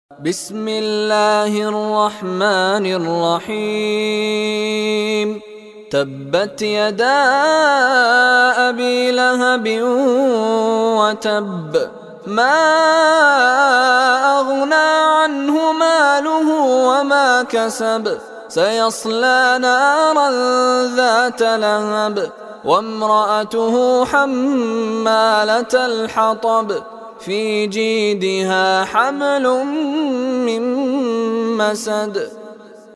بسم الله الرحمن الرحيم. تبت يدا أبي لهب وتب، ما أغنى عنه ماله وما كسب، سيصلى نارا ذات لهب وامرأته حمالة الحطب، في جيدها حبل من مسد.